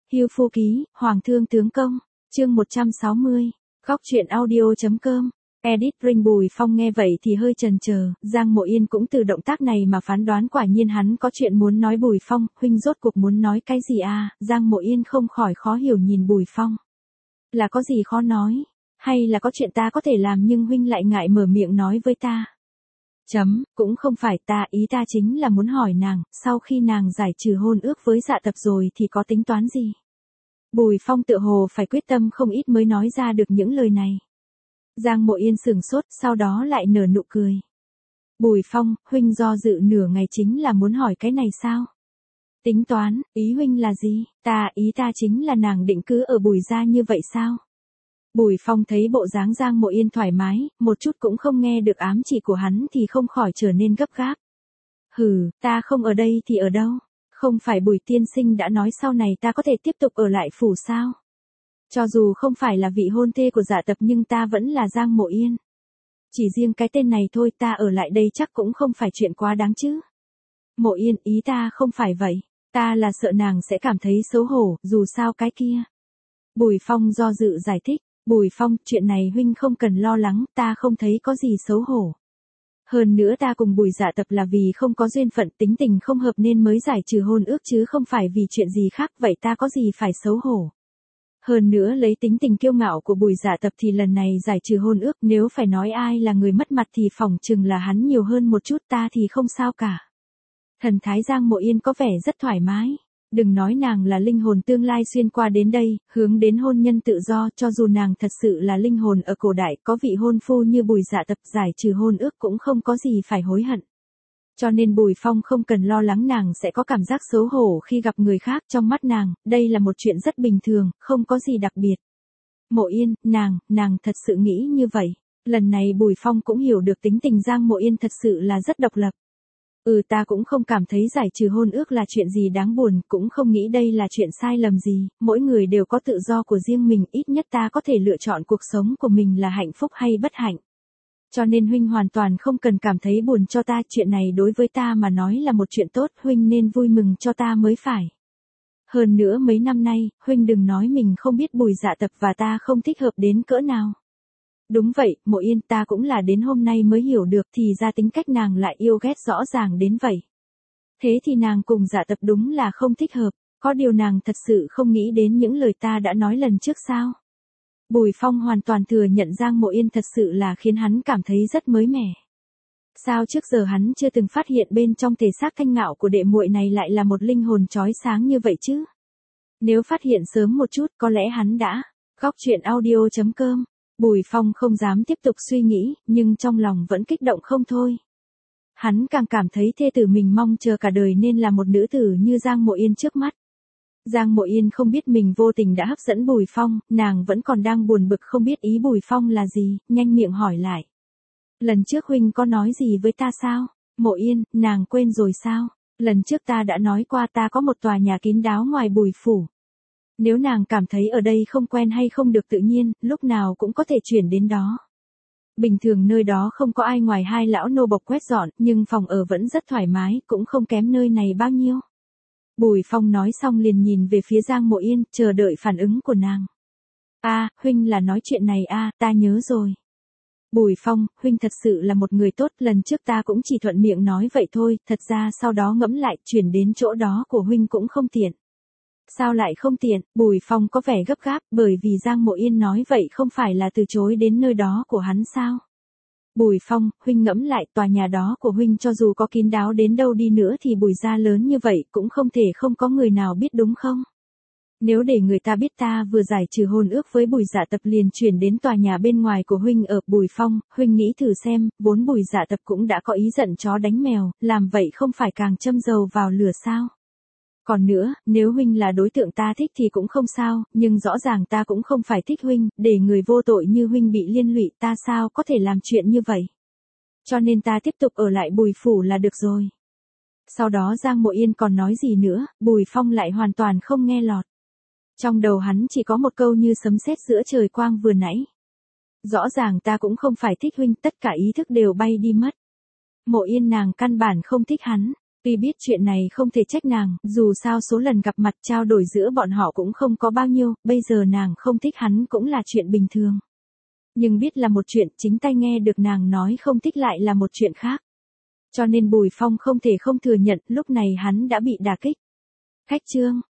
Hưu Phu Ký, Hoàng Thương Tướng Công, chương 160, Góc truyện audio.com. Edit Ring. Bùi Phong nghe vậy thì hơi chần chờ, Giang Mộ Yên cũng từ động tác này mà phán đoán quả nhiên hắn có chuyện muốn nói. Bùi Phong, huynh rốt cuộc muốn nói cái gì à? Giang Mộ Yên không khỏi khó hiểu nhìn Bùi Phong. Là có gì khó nói? Hay là có chuyện ta có thể làm nhưng huynh lại ngại mở miệng nói với ta? Cũng không phải ta, ý ta chính là muốn hỏi nàng, sau khi nàng giải trừ hôn ước với Dạ Tập rồi thì có tính toán gì? Bùi Phong tựa hồ phải quyết tâm không ít mới nói ra được những lời này. Giang Mộ Yên sửng sốt, sau đó lại nở nụ cười. Bùi Phong, huynh do dự nửa ngày chính là muốn hỏi cái này sao? Tính toán, ý huynh là gì? Ý ta chính là nàng định cứ ở Bùi gia như vậy sao? Bùi Phong thấy bộ dáng Giang Mộ Yên thoải mái, một chút cũng không nghe được ám chỉ của hắn thì không khỏi trở nên gấp gáp. Hừ, ta không ở đây thì ở đâu? Không phải Bùi tiên sinh đã nói sau này ta có thể tiếp tục ở lại phủ sao? Cho dù không phải là vị hôn thê của Dạ Tập nhưng ta vẫn là Giang Mộ Yên. Chỉ riêng cái tên này thôi, ta ở lại đây chắc cũng không phải chuyện quá đáng chứ. Mộ Yên, ý ta không phải vậy. Ta là sợ nàng sẽ cảm thấy xấu hổ, dù sao cái kia. Bùi Phong do dự giải thích. Bùi Phong, chuyện này huynh không cần lo lắng, ta không thấy có gì xấu hổ. Hơn nữa ta cùng Bùi Dạ Tập là vì không có duyên phận, tính tình không hợp nên mới giải trừ hôn ước chứ không phải vì chuyện gì khác, vậy ta có gì phải xấu hổ. Hơn nữa lấy tính tình kiêu ngạo của Bùi Dạ Tập thì lần này giải trừ hôn ước, nếu phải nói ai là người mất mặt thì phỏng chừng là hắn nhiều hơn một chút, ta thì không sao cả. Thần thái Giang Mộ Yên có vẻ rất thoải mái. Đừng nói nàng là linh hồn tương lai xuyên qua đến đây, hướng đến hôn nhân tự do, cho dù nàng thật sự là linh hồn ở cổ đại, có vị hôn phu như Bùi Dạ Tập, giải trừ hôn ước cũng không có gì phải hối hận. Cho nên Bùi Phong không cần lo lắng nàng sẽ có cảm giác xấu hổ khi gặp người khác, trong mắt nàng, đây là một chuyện rất bình thường, không có gì đặc biệt. Mộ Yên, nàng thật sự nghĩ như vậy. Lần này Bùi Phong cũng hiểu được tính tình Giang Mộ Yên thật sự là rất độc lập. Ta cũng không cảm thấy giải trừ hôn ước là chuyện gì đáng buồn, cũng không nghĩ đây là chuyện sai lầm gì, mỗi người đều có tự do của riêng mình, ít nhất ta có thể lựa chọn cuộc sống của mình là hạnh phúc hay bất hạnh. Cho nên huynh hoàn toàn không cần cảm thấy buồn cho ta, chuyện này đối với ta mà nói là một chuyện tốt, huynh nên vui mừng cho ta mới phải. Hơn nữa mấy năm nay, huynh đừng nói mình không biết Bùi Dạ Tập và ta không thích hợp đến cỡ nào. Đúng vậy, Mộ Yên, ta cũng là đến hôm nay mới hiểu được thì ra tính cách nàng lại yêu ghét rõ ràng đến vậy. Thế thì nàng cùng Dạ Tập đúng là không thích hợp, có điều nàng thật sự không nghĩ đến những lời ta đã nói lần trước sao? Bùi Phong hoàn toàn thừa nhận Giang Mộ Yên thật sự là khiến hắn cảm thấy rất mới mẻ. Sao trước giờ hắn chưa từng phát hiện bên trong thể xác thanh ngạo của đệ muội này lại là một linh hồn chói sáng như vậy chứ? Nếu phát hiện sớm một chút có lẽ hắn đã. Góc truyện audio.com. Bùi Phong không dám tiếp tục suy nghĩ, nhưng trong lòng vẫn kích động không thôi. Hắn càng cảm thấy thê tử mình mong chờ cả đời nên là một nữ tử như Giang Mộ Yên trước mắt. Giang Mộ Yên không biết mình vô tình đã hấp dẫn Bùi Phong, nàng vẫn còn đang buồn bực không biết ý Bùi Phong là gì, nhanh miệng hỏi lại. Lần trước huynh có nói gì với ta sao? Mộ Yên, nàng quên rồi sao? Lần trước ta đã nói qua ta có một tòa nhà kín đáo ngoài Bùi phủ. Nếu nàng cảm thấy ở đây không quen hay không được tự nhiên, lúc nào cũng có thể chuyển đến đó. Bình thường nơi đó không có ai ngoài hai lão nô bộc quét dọn, nhưng phòng ở vẫn rất thoải mái, cũng không kém nơi này bao nhiêu. Bùi Phong nói xong liền nhìn về phía Giang Mộ Yên, chờ đợi phản ứng của nàng. Huynh là nói chuyện này ta nhớ rồi. Bùi Phong, huynh thật sự là một người tốt, lần trước ta cũng chỉ thuận miệng nói vậy thôi, thật ra sau đó ngẫm lại, chuyển đến chỗ đó của huynh cũng không tiện. Sao lại không tiện? Bùi Phong có vẻ gấp gáp, bởi vì Giang Mộ Yên nói vậy không phải là từ chối đến nơi đó của hắn sao? Bùi Phong, huynh ngẫm lại, tòa nhà đó của huynh cho dù có kín đáo đến đâu đi nữa thì Bùi gia lớn như vậy cũng không thể không có người nào biết đúng không? Nếu để người ta biết ta vừa giải trừ hôn ước với Bùi Dạ Tập liền chuyển đến tòa nhà bên ngoài của huynh ở. Bùi Phong, huynh nghĩ thử xem, vốn Bùi Dạ Tập cũng đã có ý giận chó đánh mèo, làm vậy không phải càng châm dầu vào lửa sao? Còn nữa, nếu huynh là đối tượng ta thích thì cũng không sao, nhưng rõ ràng ta cũng không phải thích huynh, để người vô tội như huynh bị liên lụy, ta sao có thể làm chuyện như vậy. Cho nên ta tiếp tục ở lại Bùi phủ là được rồi. Sau đó Giang Mộ Yên còn nói gì nữa, Bùi Phong lại hoàn toàn không nghe lọt. Trong đầu hắn chỉ có một câu như sấm sét giữa trời quang vừa nãy. Rõ ràng ta cũng không phải thích huynh, tất cả ý thức đều bay đi mất. Mộ Yên nàng căn bản không thích hắn. Tuy biết chuyện này không thể trách nàng, dù sao số lần gặp mặt trao đổi giữa bọn họ cũng không có bao nhiêu, bây giờ nàng không thích hắn cũng là chuyện bình thường. Nhưng biết là một chuyện, chính tay nghe được nàng nói không thích lại là một chuyện khác. Cho nên Bùi Phong không thể không thừa nhận lúc này hắn đã bị đả kích. Khách Trương,